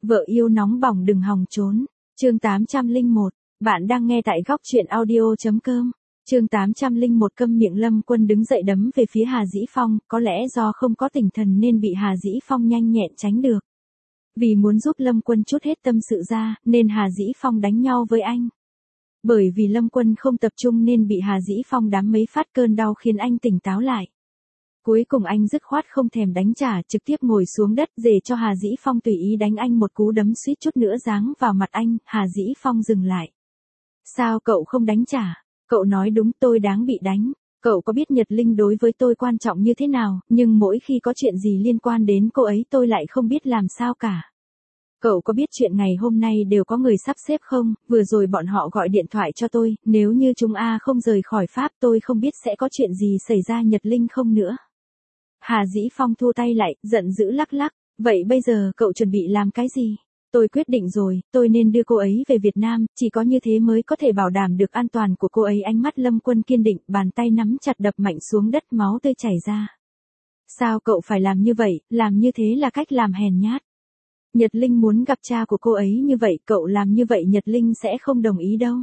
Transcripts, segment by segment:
Vợ yêu nóng bỏng đừng hòng trốn. Chương 801. Bạn đang nghe tại góc truyện audio.com. Chương 801. Câm miệng. Lâm Quân đứng dậy đấm về phía Hà Dĩ Phong, có lẽ do không có tinh thần nên bị Hà Dĩ Phong nhanh nhẹn tránh được. Vì muốn giúp Lâm Quân trút hết tâm sự ra, nên Hà Dĩ Phong đánh nhau với anh. Bởi vì Lâm Quân không tập trung nên bị Hà Dĩ Phong đám mấy phát cơn đau khiến anh tỉnh táo lại. Cuối cùng anh dứt khoát không thèm đánh trả, trực tiếp ngồi xuống đất để cho Hà Dĩ Phong tùy ý đánh anh một cú đấm suýt chút nữa giáng vào mặt anh. Hà Dĩ Phong dừng lại. Sao cậu không đánh trả? Cậu nói đúng, tôi đáng bị đánh. Cậu có biết Nhật Linh đối với tôi quan trọng như thế nào, nhưng mỗi khi có chuyện gì liên quan đến cô ấy tôi lại không biết làm sao cả. Cậu có biết chuyện ngày hôm nay đều có người sắp xếp không? Vừa rồi bọn họ gọi điện thoại cho tôi, nếu như chúng không rời khỏi Pháp tôi không biết sẽ có chuyện gì xảy ra Nhật Linh không nữa. Hà Dĩ Phong thua tay lại, giận dữ lắc lắc. Vậy bây giờ cậu chuẩn bị làm cái gì? Tôi quyết định rồi, tôi nên đưa cô ấy về Việt Nam, chỉ có như thế mới có thể bảo đảm được an toàn của cô ấy. Ánh mắt Lâm Quân kiên định, bàn tay nắm chặt đập mạnh xuống đất, máu tươi chảy ra. Sao cậu phải làm như vậy, làm như thế là cách làm hèn nhát. Nhật Linh muốn gặp cha của cô ấy như vậy, cậu làm như vậy Nhật Linh sẽ không đồng ý đâu.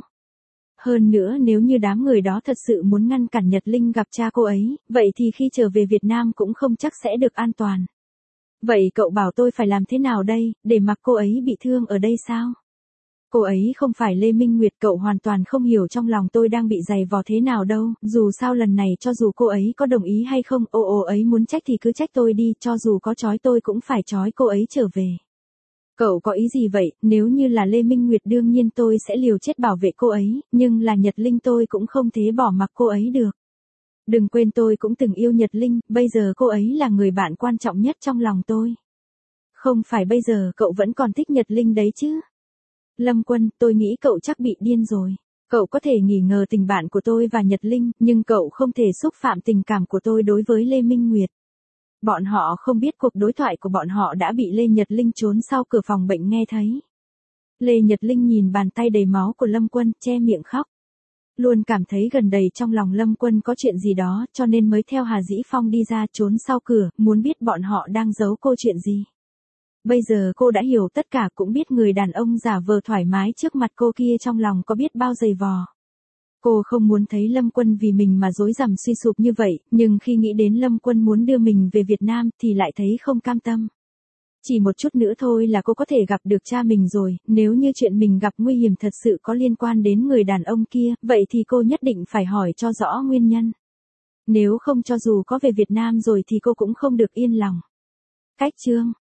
Hơn nữa nếu như đám người đó thật sự muốn ngăn cản Nhật Linh gặp cha cô ấy, vậy thì khi trở về Việt Nam cũng không chắc sẽ được an toàn. Vậy cậu bảo tôi phải làm thế nào đây, để mặc cô ấy bị thương ở đây sao? Cô ấy không phải Lê Minh Nguyệt, cậu hoàn toàn không hiểu trong lòng tôi đang bị giày vò thế nào đâu, dù sao lần này cho dù cô ấy có đồng ý hay không, ấy muốn trách thì cứ trách tôi đi, cho dù có trói tôi cũng phải trói cô ấy trở về. Cậu có ý gì vậy, nếu như là Lê Minh Nguyệt đương nhiên tôi sẽ liều chết bảo vệ cô ấy, nhưng là Nhật Linh tôi cũng không thể bỏ mặc cô ấy được. Đừng quên tôi cũng từng yêu Nhật Linh, bây giờ cô ấy là người bạn quan trọng nhất trong lòng tôi. Không phải bây giờ cậu vẫn còn thích Nhật Linh đấy chứ? Lâm Quân, tôi nghĩ cậu chắc bị điên rồi. Cậu có thể nghi ngờ tình bạn của tôi và Nhật Linh, nhưng cậu không thể xúc phạm tình cảm của tôi đối với Lê Minh Nguyệt. Bọn họ không biết cuộc đối thoại của bọn họ đã bị Lê Nhật Linh trốn sau cửa phòng bệnh nghe thấy. Lê Nhật Linh nhìn bàn tay đầy máu của Lâm Quân, che miệng khóc. Luôn cảm thấy gần đầy trong lòng Lâm Quân có chuyện gì đó, cho nên mới theo Hà Dĩ Phong đi ra trốn sau cửa, muốn biết bọn họ đang giấu cô chuyện gì. Bây giờ cô đã hiểu tất cả, cũng biết người đàn ông giả vờ thoải mái trước mặt cô kia trong lòng có biết bao dày vò. Cô không muốn thấy Lâm Quân vì mình mà rối rắm suy sụp như vậy, nhưng khi nghĩ đến Lâm Quân muốn đưa mình về Việt Nam thì lại thấy không cam tâm. Chỉ một chút nữa thôi là cô có thể gặp được cha mình rồi, nếu như chuyện mình gặp nguy hiểm thật sự có liên quan đến người đàn ông kia, vậy thì cô nhất định phải hỏi cho rõ nguyên nhân. Nếu không cho dù có về Việt Nam rồi thì cô cũng không được yên lòng. Cách chương